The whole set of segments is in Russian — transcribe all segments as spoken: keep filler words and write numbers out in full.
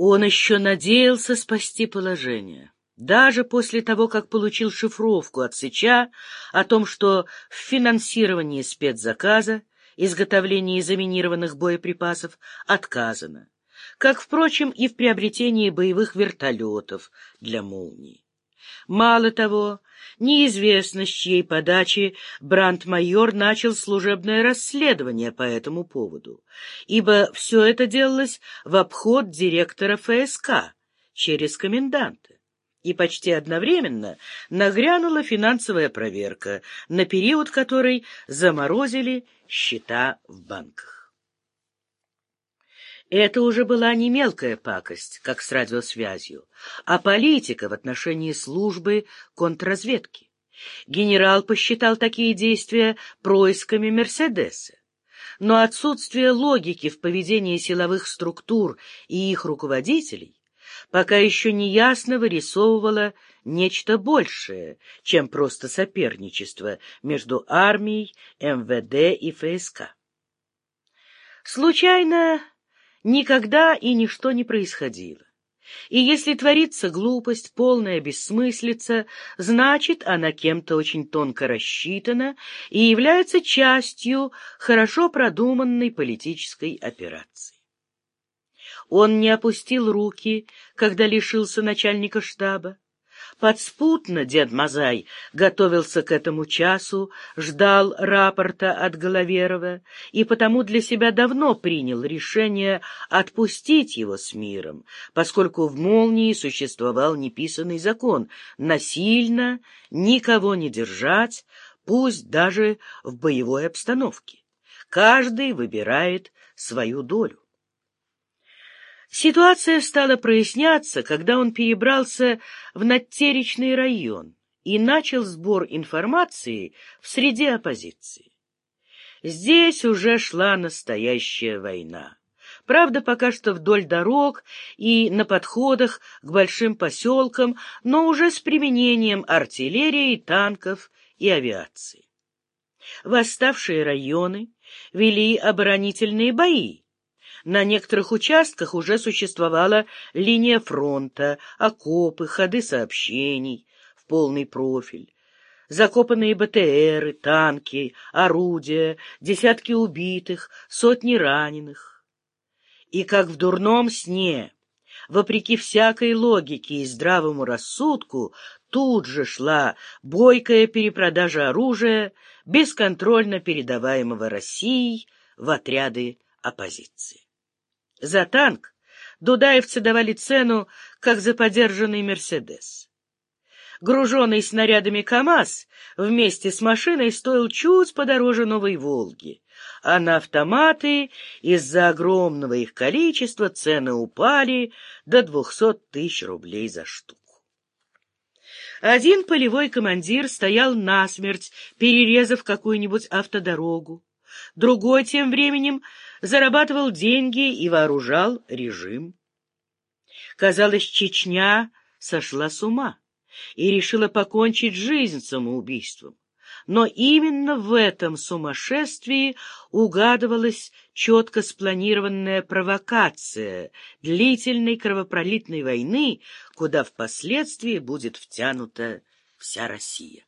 Он еще надеялся спасти положение. Даже после того, как получил шифровку от Сыча о том, что в финансировании спецзаказа, изготовлении заминированных боеприпасов отказано, как, впрочем, и в приобретении боевых вертолетов для «Молнии». Мало того, неизвестно, с чьей подачи брандмайор начал служебное расследование по этому поводу, ибо все это делалось в обход директора ФСК через коменданта. И почти одновременно нагрянула финансовая проверка, на период которой заморозили счета в банках. Это уже была не мелкая пакость, как с радиосвязью, а политика в отношении службы контрразведки. Генерал посчитал такие действия происками Мерседеса. Но отсутствие логики в поведении силовых структур и их руководителей пока еще неясно вырисовывало нечто большее, чем просто соперничество между армией, эм вэ дэ и ФСК. Случайно никогда и ничто не происходило. И если творится глупость, полная бессмыслица, значит, она кем-то очень тонко рассчитана и является частью хорошо продуманной политической операции. Он не опустил руки, когда лишился начальника штаба. Подспутно дед Мазай готовился к этому часу, ждал рапорта от Головерова и потому для себя давно принял решение отпустить его с миром, поскольку в «Молнии» существовал неписанный закон насильно никого не держать, пусть даже в боевой обстановке. Каждый выбирает свою долю. Ситуация стала проясняться, когда он перебрался в Надтеречный район и начал сбор информации в среде оппозиции. Здесь уже шла настоящая война. Правда, пока что вдоль дорог и на подходах к большим поселкам, но уже с применением артиллерии, танков и авиации. Восставшие районы вели оборонительные бои. На некоторых участках уже существовала линия фронта, окопы, ходы сообщений в полный профиль, закопанные бэ тэ эры, танки, орудия, десятки убитых, сотни раненых. И как в дурном сне, вопреки всякой логике и здравому рассудку, тут же шла бойкая перепродажа оружия, бесконтрольно передаваемого Россией в отряды оппозиции. За танк дудаевцы давали цену, как за подержанный «Мерседес». Груженный снарядами КамАЗ вместе с машиной стоил чуть подороже новой «Волги», а на автоматы из-за огромного их количества цены упали до двухсот тысяч рублей за штуку. Один полевой командир стоял насмерть, перерезав какую-нибудь автодорогу. Другой тем временем зарабатывал деньги и вооружал режим. Казалось, Чечня сошла с ума и решила покончить жизнь самоубийством. Но именно в этом сумасшествии угадывалась четко спланированная провокация длительной кровопролитной войны, куда впоследствии будет втянута вся Россия.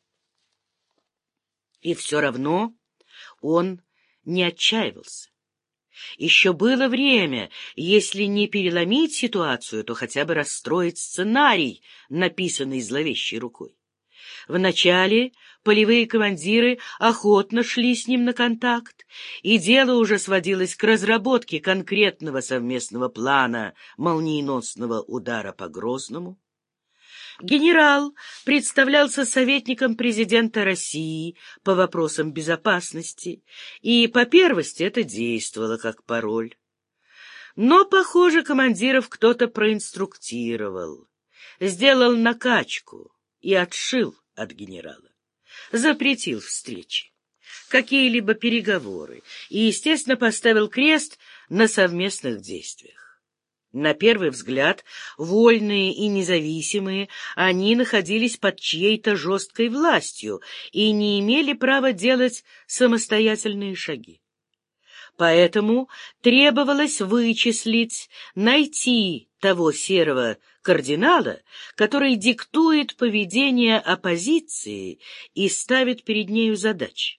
И все равно он не отчаивался. Еще было время, если не переломить ситуацию, то хотя бы расстроить сценарий, написанный зловещей рукой. Вначале полевые командиры охотно шли с ним на контакт, и дело уже сводилось к разработке конкретного совместного плана молниеносного удара по Грозному. Генерал представлялся советником президента России по вопросам безопасности, и по первости это действовало как пароль. Но, похоже, командиров кто-то проинструктировал, сделал накачку и отшил от генерала, запретил встречи, какие-либо переговоры и, естественно, поставил крест на совместных действиях. На первый взгляд, вольные и независимые, они находились под чьей-то жесткой властью и не имели права делать самостоятельные шаги. Поэтому требовалось вычислить, найти того серого кардинала, который диктует поведение оппозиции и ставит перед нею задачи.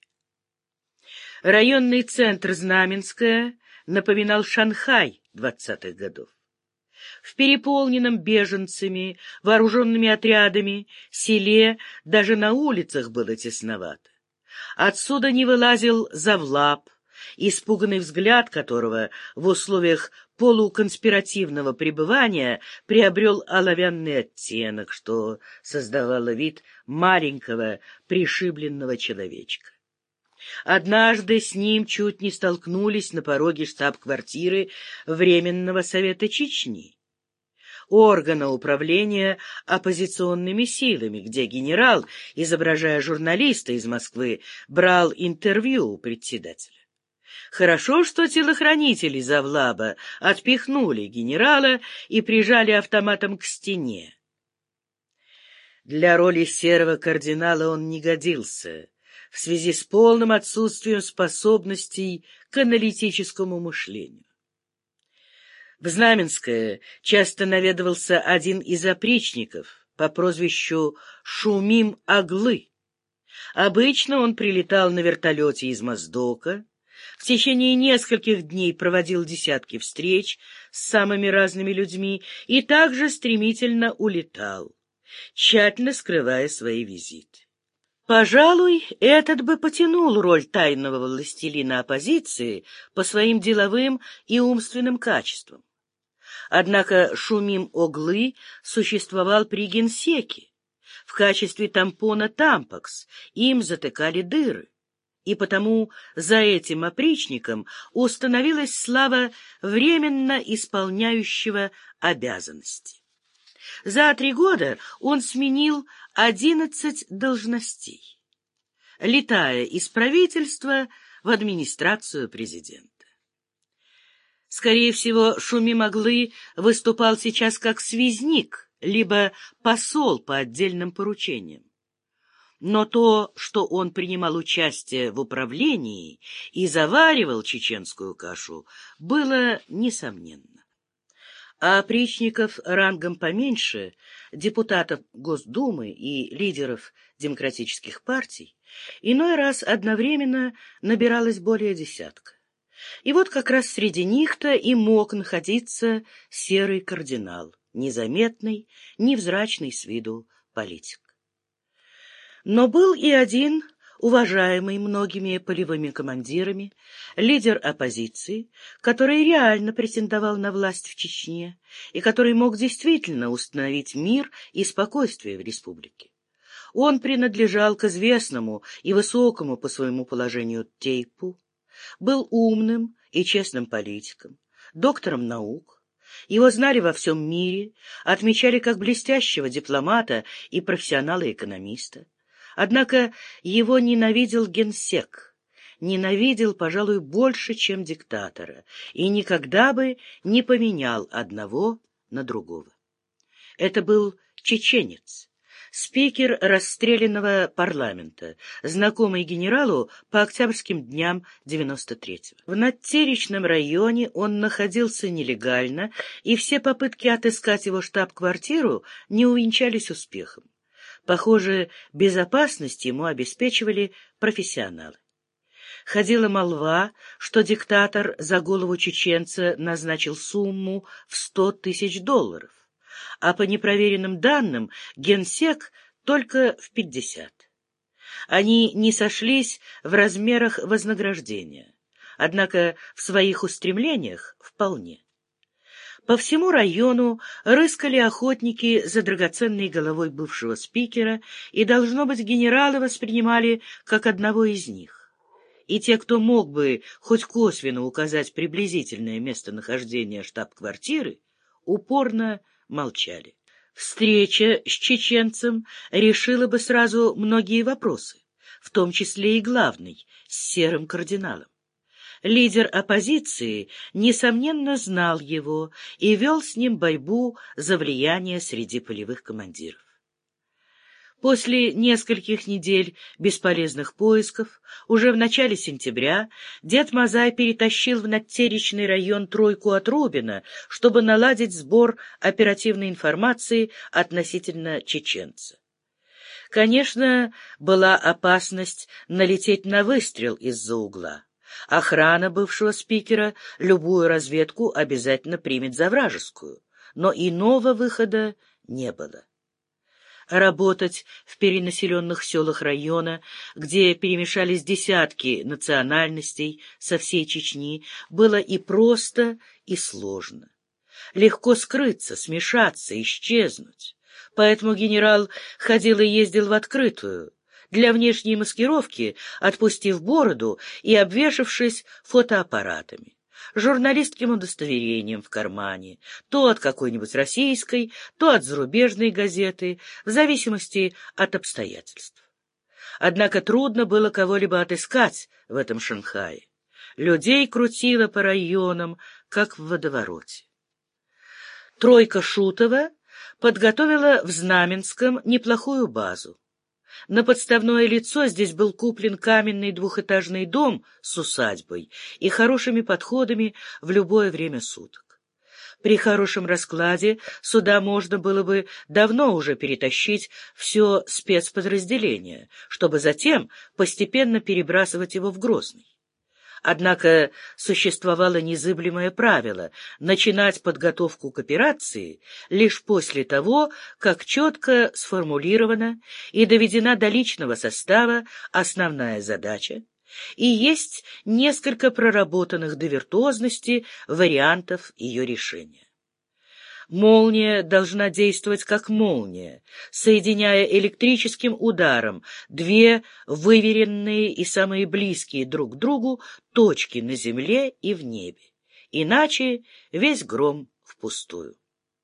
Районный центр Знаменское напоминал Шанхай двадцатых годов. В переполненном беженцами, вооруженными отрядами, селе даже на улицах было тесновато. Отсюда не вылазил завлап, испуганный взгляд которого в условиях полуконспиративного пребывания приобрел оловянный оттенок, что создавало вид маленького пришибленного человечка. Однажды с ним чуть не столкнулись на пороге штаб-квартиры Временного совета Чечни, органа управления оппозиционными силами, где генерал, изображая журналиста из Москвы, брал интервью у председателя. Хорошо, что телохранители завлаба отпихнули генерала и прижали автоматом к стене. Для роли серого кардинала он не годился в связи с полным отсутствием способностей к аналитическому мышлению. В Знаменское часто наведывался один из опричников по прозвищу Шумим Оглы. Обычно он прилетал на вертолете из Моздока, в течение нескольких дней проводил десятки встреч с самыми разными людьми и также стремительно улетал, тщательно скрывая свои визиты. Пожалуй, этот бы потянул роль тайного властелина оппозиции по своим деловым и умственным качествам. Однако Шумим Оглы существовал при генсеке. В качестве тампона тампакс им затыкали дыры. И потому за этим опричником установилась слава временно исполняющего обязанности. За три года он сменил одиннадцать должностей, летая из правительства в администрацию президента. Скорее всего, Шумим Оглы выступал сейчас как связник, либо посол по отдельным поручениям. Но то, что он принимал участие в управлении и заваривал чеченскую кашу, было несомненно. А опричников рангом поменьше, депутатов Госдумы и лидеров демократических партий, иной раз одновременно набиралось более десятка. И вот как раз среди них-то и мог находиться серый кардинал, незаметный, невзрачный с виду политик. Но был и один, уважаемый многими полевыми командирами, лидер оппозиции, который реально претендовал на власть в Чечне и который мог действительно установить мир и спокойствие в республике. Он принадлежал к известному и высокому по своему положению тейпу, был умным и честным политиком, доктором наук. Его знали во всем мире, отмечали как блестящего дипломата и профессионала-экономиста. Однако его ненавидел генсек, ненавидел, пожалуй, больше, чем диктатора, и никогда бы не поменял одного на другого. Это был чеченец, спикер расстрелянного парламента, знакомый генералу по октябрьским дням девяносто третьего. В Надтеречном районе он находился нелегально, и все попытки отыскать его штаб-квартиру не увенчались успехом. Похоже, безопасность ему обеспечивали профессионалы. Ходила молва, что диктатор за голову чеченца назначил сумму в сто тысяч долларов, а по непроверенным данным генсек только в пятьдесят. Они не сошлись в размерах вознаграждения, однако в своих устремлениях вполне. По всему району рыскали охотники за драгоценной головой бывшего спикера, и, должно быть, генералы воспринимали как одного из них. И те, кто мог бы хоть косвенно указать приблизительное местонахождение штаб-квартиры, упорно молчали. Встреча с чеченцем решила бы сразу многие вопросы, в том числе и главный, с серым кардиналом. Лидер оппозиции, несомненно, знал его и вел с ним борьбу за влияние среди полевых командиров. После нескольких недель бесполезных поисков, уже в начале сентября, дед Мазай перетащил в Надтеречный район тройку от Рубина, чтобы наладить сбор оперативной информации относительно чеченца. Конечно, была опасность налететь на выстрел из-за угла. Охрана бывшего спикера любую разведку обязательно примет за вражескую, но иного выхода не было. Работать в перенаселенных селах района, где перемешались десятки национальностей со всей Чечни, было и просто, и сложно. Легко скрыться, смешаться, исчезнуть. Поэтому генерал ходил и ездил в открытую, для внешней маскировки, отпустив бороду и обвешавшись фотоаппаратами, журналистским удостоверением в кармане, то от какой-нибудь российской, то от зарубежной газеты, в зависимости от обстоятельств. Однако трудно было кого-либо отыскать в этом Шанхае. Людей крутило по районам, как в водовороте. Тройка Шутова подготовила в Знаменском неплохую базу. На подставное лицо здесь был куплен каменный двухэтажный дом с усадьбой и хорошими подходами в любое время суток. При хорошем раскладе сюда можно было бы давно уже перетащить все спецподразделение, чтобы затем постепенно перебрасывать его в Грозный. Однако существовало незыблемое правило — начинать подготовку к операции лишь после того, как четко сформулирована и доведена до личного состава основная задача, и есть несколько проработанных до виртуозности вариантов ее решения. Молния должна действовать как молния, соединяя электрическим ударом две выверенные и самые близкие друг к другу точки на земле и в небе. Иначе весь гром впустую.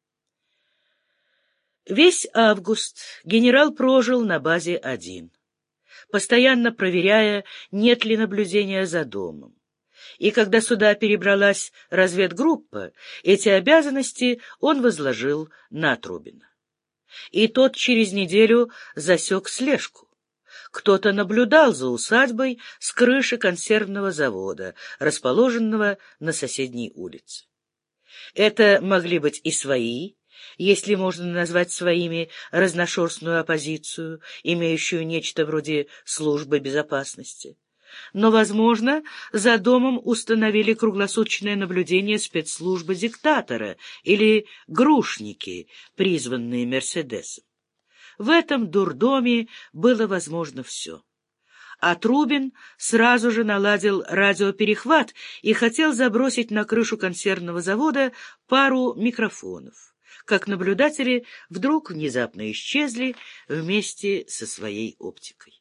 Весь август генерал прожил на базе один, постоянно проверяя, нет ли наблюдения за домом. И когда сюда перебралась разведгруппа, эти обязанности он возложил на Трубина. И тот через неделю засек слежку. Кто-то наблюдал за усадьбой с крыши консервного завода, расположенного на соседней улице. Это могли быть и свои, если можно назвать своими разношерстную оппозицию, имеющую нечто вроде службы безопасности. Но, возможно, за домом установили круглосуточное наблюдение спецслужбы диктатора или грушники, призванные Мерседесом. В этом дурдоме было возможно все. А Трубин сразу же наладил радиоперехват и хотел забросить на крышу консервного завода пару микрофонов, как наблюдатели вдруг внезапно исчезли вместе со своей оптикой.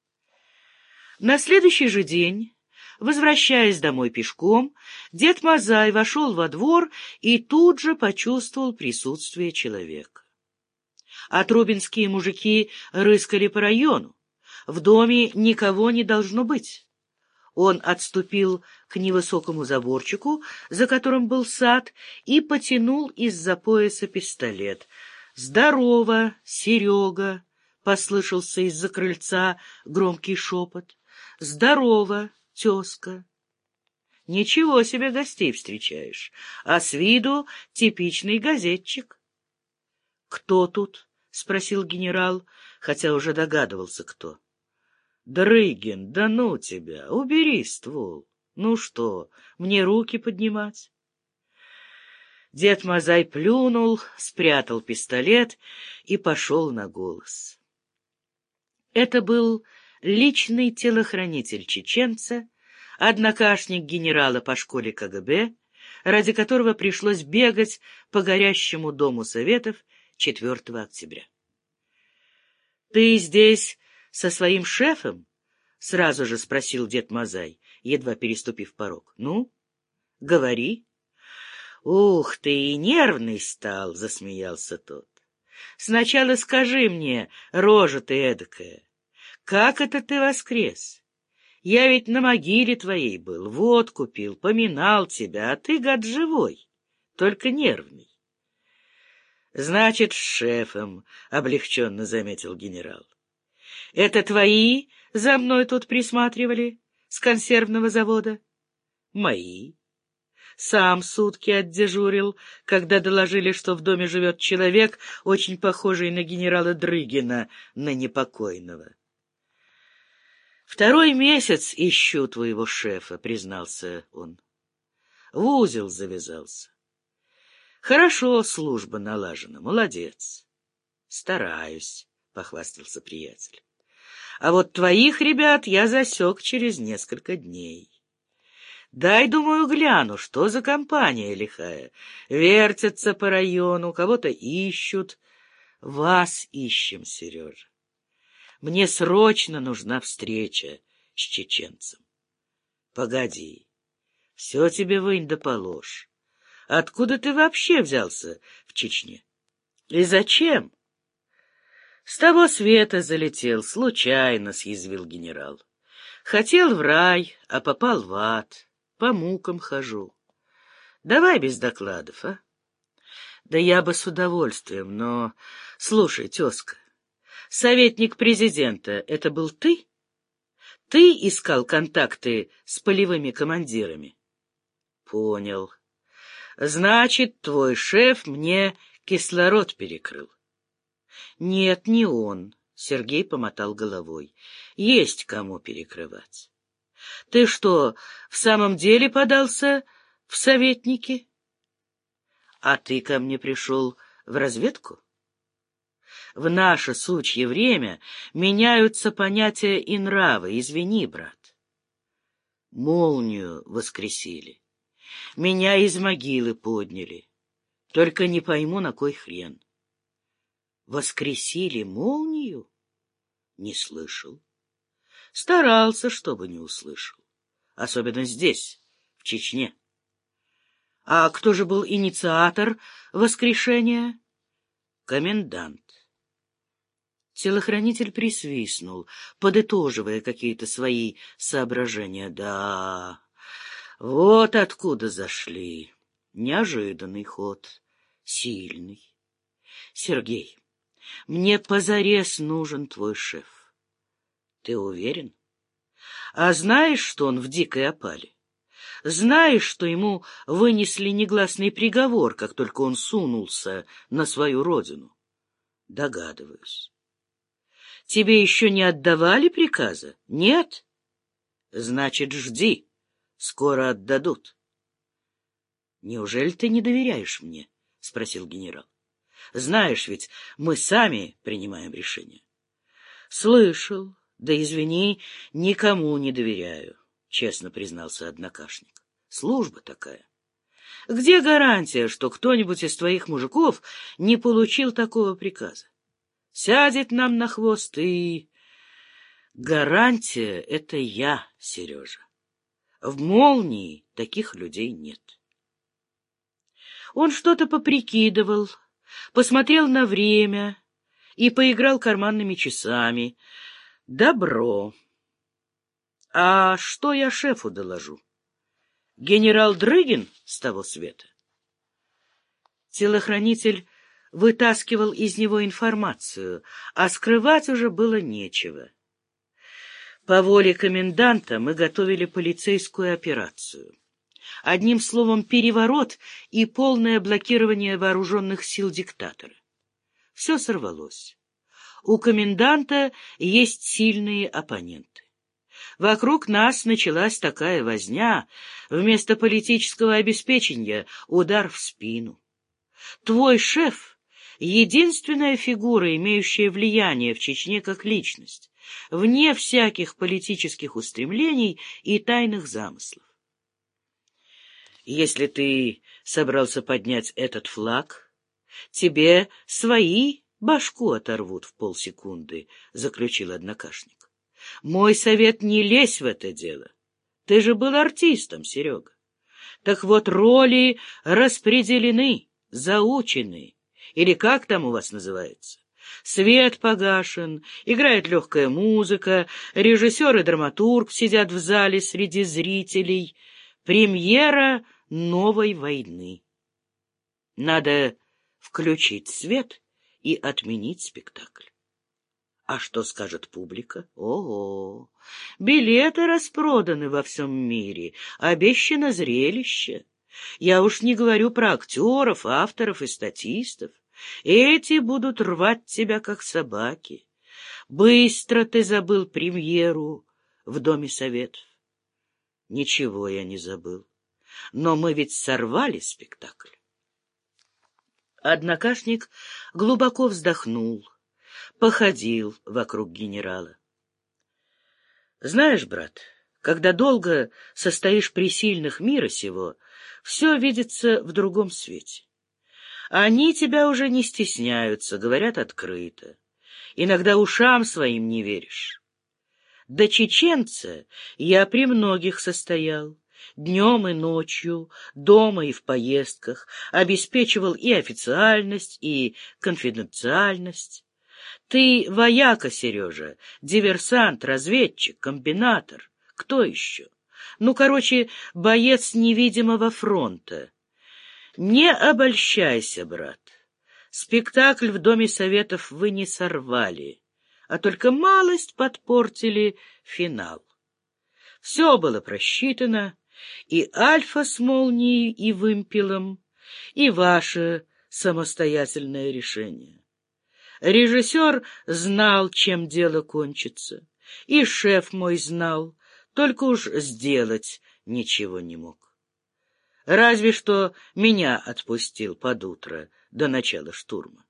На следующий же день, возвращаясь домой пешком, дед Мазай вошел во двор и тут же почувствовал присутствие человека. Отрубинские мужики рыскали по району. В доме никого не должно быть. Он отступил к невысокому заборчику, за которым был сад, и потянул из-за пояса пистолет. «Здорово, Серега!» — послышался из-за крыльца громкий шепот. «Здорово, тезка!» «Ничего себе гостей встречаешь, а с виду типичный газетчик». «Кто тут?» — спросил генерал, хотя уже догадывался, кто. «Дрыгин, да ну тебя, убери ствол. Ну что, мне руки поднимать?» Дед Мазай плюнул, спрятал пистолет и пошел на голос. Это был личный телохранитель чеченца, однокашник генерала по школе ка гэ бэ, ради которого пришлось бегать по горящему Дому Советов четвёртого октября. — Ты здесь со своим шефом? — сразу же спросил дед Мазай, едва переступив порог. — Ну, говори. — Ух ты, и нервный стал, — засмеялся тот. — Сначала скажи мне, рожа ты эдакая, как это ты воскрес? Я ведь на могиле твоей был, водку пил, поминал тебя, а ты, гад, живой, только нервный. — Значит, с шефом, — облегченно заметил генерал. — Это твои за мной тут присматривали с консервного завода? — Мои. Сам сутки отдежурил, когда доложили, что в доме живет человек, очень похожий на генерала Дрыгина, на непокойного. — Второй месяц ищу твоего шефа, — признался он. В узел завязался. Хорошо служба налажена, молодец. Стараюсь, — похвастался приятель. А вот твоих ребят я засек через несколько дней. Дай, думаю, гляну, что за компания лихая. Вертятся по району, кого-то ищут. Вас ищем, Сережа. Мне срочно нужна встреча с чеченцем. Погоди, все тебе вынь да положь. Откуда ты вообще взялся в Чечне? И зачем? С того света залетел, случайно, — съязвил генерал. Хотел в рай, а попал в ад. По мукам хожу. Давай без докладов, а? Да я бы с удовольствием, но... Слушай, тезка, советник президента — это был ты? Ты искал контакты с полевыми командирами? Понял. Значит, твой шеф мне кислород перекрыл. Нет, не он. Сергей помотал головой. Есть кому перекрывать. Ты что, в самом деле подался в советники? А ты ко мне пришел в разведку? В наше сучье время меняются понятия и нравы, извини, брат. Молнию воскресили. Меня из могилы подняли. Только не пойму, на кой хрен. Воскресили молнию? Не слышал. Старался, чтобы не услышал. Особенно здесь, в Чечне. А кто же был инициатор воскрешения? Комендант. Телохранитель присвистнул, подытоживая какие-то свои соображения. Да, вот откуда зашли. Неожиданный ход, сильный. Сергей, мне позарез нужен твой шеф. Ты уверен? А знаешь, что он в дикой опале? Знаешь, что ему вынесли негласный приговор, как только он сунулся на свою родину? Догадываюсь. Тебе еще не отдавали приказа? Нет? Значит, жди. Скоро отдадут. Неужели ты не доверяешь мне? — спросил генерал. Знаешь ведь, мы сами принимаем решения. Слышал. Да извини, никому не доверяю, — честно признался однокашник. Служба такая. Где гарантия, что кто-нибудь из твоих мужиков не получил такого приказа? Сядет нам на хвост и... Гарантия — это я, Сережа. В молнии таких людей нет. Он что-то поприкидывал, посмотрел на время и поиграл карманными часами. Добро. А что я шефу доложу? Генерал Дрыгин с того света? Телохранитель вытаскивал из него информацию, а скрывать уже было нечего. По воле коменданта мы готовили полицейскую операцию. Одним словом, переворот и полное блокирование вооруженных сил диктатора. Все сорвалось. У коменданта есть сильные оппоненты. Вокруг нас началась такая возня, вместо политического обеспечения — удар в спину. Твой шеф — единственная фигура, имеющая влияние в Чечне как личность, вне всяких политических устремлений и тайных замыслов. Если ты собрался поднять этот флаг, тебе свои башку оторвут в полсекунды, — заключил однокашник. Мой совет — не лезь в это дело. Ты же был артистом, Серега. Так вот, роли распределены, заучены, или как там у вас называется. Свет погашен, играет легкая музыка, режиссер и драматург сидят в зале среди зрителей. Премьера новой войны. Надо включить свет и отменить спектакль. А что скажет публика? Ого! Билеты распроданы во всем мире, обещано зрелище. Я уж не говорю про актеров, авторов и статистов. Эти будут рвать тебя, как собаки. Быстро ты забыл премьеру в Доме Советов. Ничего я не забыл. Но мы ведь сорвали спектакль. Однокашник глубоко вздохнул, походил вокруг генерала. Знаешь, брат, когда долго состоишь при сильных мира сего, все видится в другом свете. Они тебя уже не стесняются, говорят открыто. Иногда ушам своим не веришь. До чеченца я при многих состоял. Днем и ночью, дома и в поездках, обеспечивал и официальность, и конфиденциальность. Ты вояка, Сережа, диверсант, разведчик, комбинатор. Кто еще? Ну, короче, боец невидимого фронта. Не обольщайся, брат. Спектакль в Доме Советов вы не сорвали, а только малость подпортили финал. Все было просчитано, и Альфа с молнией и вымпелом, и ваше самостоятельное решение. Режиссер знал, чем дело кончится, и шеф мой знал, только уж сделать ничего не мог. Разве что меня отпустил под утро до начала штурма.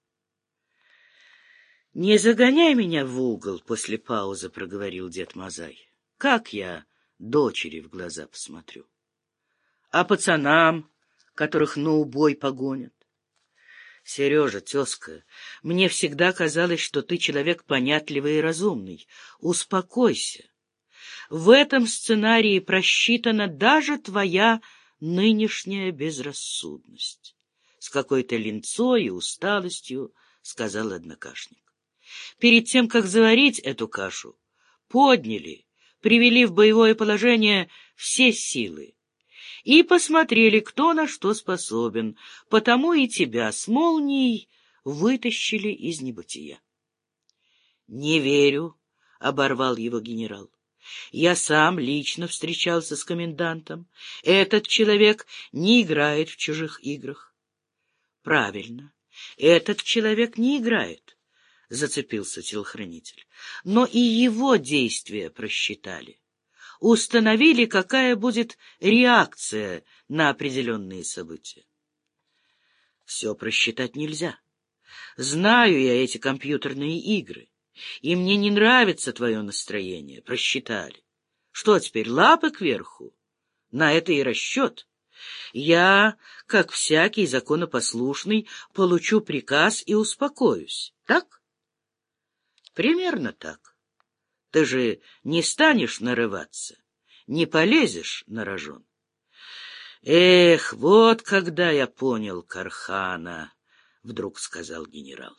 — Не загоняй меня в угол, — после паузы проговорил дед Мазай. — Как я дочери в глаза посмотрю? А пацанам, которых на убой погонят? Сережа, тезка, мне всегда казалось, что ты человек понятливый и разумный. Успокойся. В этом сценарии просчитана даже твоя нынешняя безрассудность. С какой-то линцой и усталостью сказал однокашник. Перед тем, как заварить эту кашу, подняли, привели в боевое положение все силы и посмотрели, кто на что способен, потому и тебя с молнией вытащили из небытия. — Не верю, — оборвал его генерал. — Я сам лично встречался с комендантом. Этот человек не играет в чужих играх. — Правильно, этот человек не играет, — зацепился телохранитель. Но и его действия просчитали. Установили, какая будет реакция на определенные события. Все просчитать нельзя. Знаю я эти компьютерные игры, и мне не нравится твое настроение. Просчитали. Что теперь, лапы кверху? На это и расчет. Я, как всякий законопослушный, получу приказ и успокоюсь. Так? Примерно так. Ты же не станешь нарываться, не полезешь на рожон. Эх, вот когда я понял Кархана, — вдруг сказал генерал.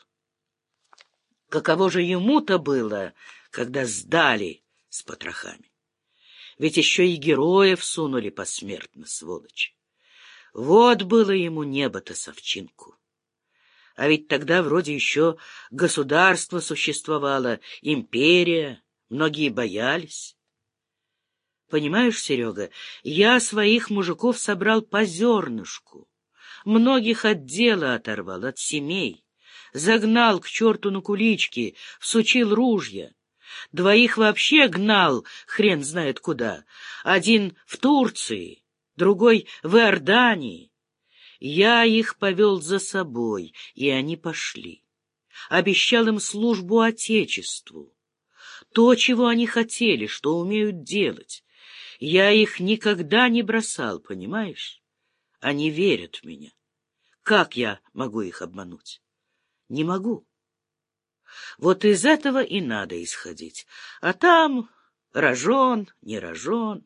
Каково же ему-то было, когда сдали с потрохами? Ведь еще и героев сунули посмертно, сволочи. Вот было ему небо-то с овчинку. А ведь тогда вроде еще государство существовало, империя, многие боялись. Понимаешь, Серега, я своих мужиков собрал по зернышку, многих от дела оторвал, от семей, загнал к черту на кулички, всучил ружья. Двоих вообще гнал хрен знает куда. Один в Турции, другой в Иордании. Я их повел за собой, и они пошли. Обещал им службу Отечеству. То, чего они хотели, что умеют делать. Я их никогда не бросал, понимаешь? Они верят в меня. Как я могу их обмануть? Не могу. Вот из этого и надо исходить. А там рожон, не рожон.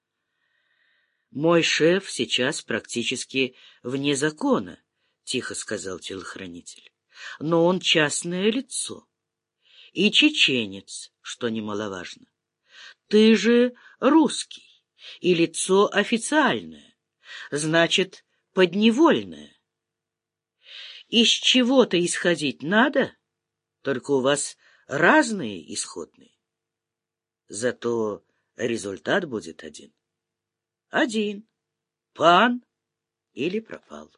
Мой шеф сейчас практически вне закона, — тихо сказал телохранитель. Но он частное лицо. И чеченец, что немаловажно. Ты же русский, и лицо официальное, значит, подневольное. Из чего-то исходить надо, только у вас разные исходные. Зато результат будет один. Один. Пан или пропал.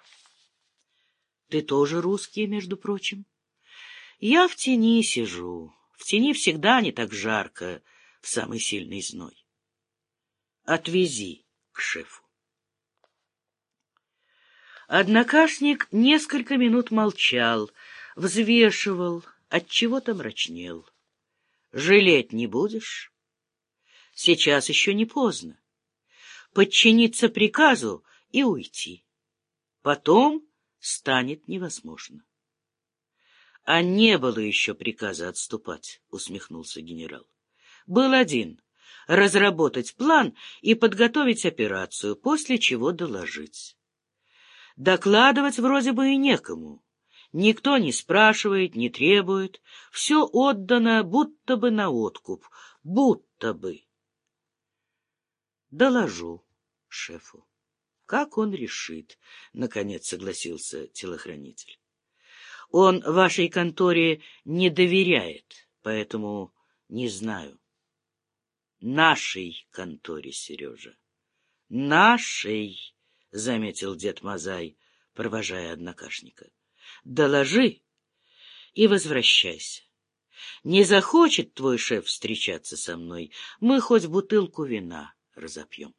Ты тоже русский, между прочим. Я в тени сижу. В тени всегда не так жарко в самый сильный зной. Отвези к шефу. Однокашник несколько минут молчал, взвешивал, отчего-то мрачнел. Жалеть не будешь? Сейчас еще не поздно. Подчиниться приказу и уйти. Потом станет невозможно. — А не было еще приказа отступать, — усмехнулся генерал. — Был один — разработать план и подготовить операцию, после чего доложить. Докладывать вроде бы и некому. Никто не спрашивает, не требует. Все отдано будто бы на откуп. Будто бы. Доложу шефу. Как он решит, — наконец согласился телохранитель. Он вашей конторе не доверяет, поэтому не знаю. Нашей конторе, Сережа. Нашей, — заметил дед Мазай, провожая однокашника. Доложи и возвращайся. Не захочет твой шеф встречаться со мной, мы хоть бутылку вина разопьем.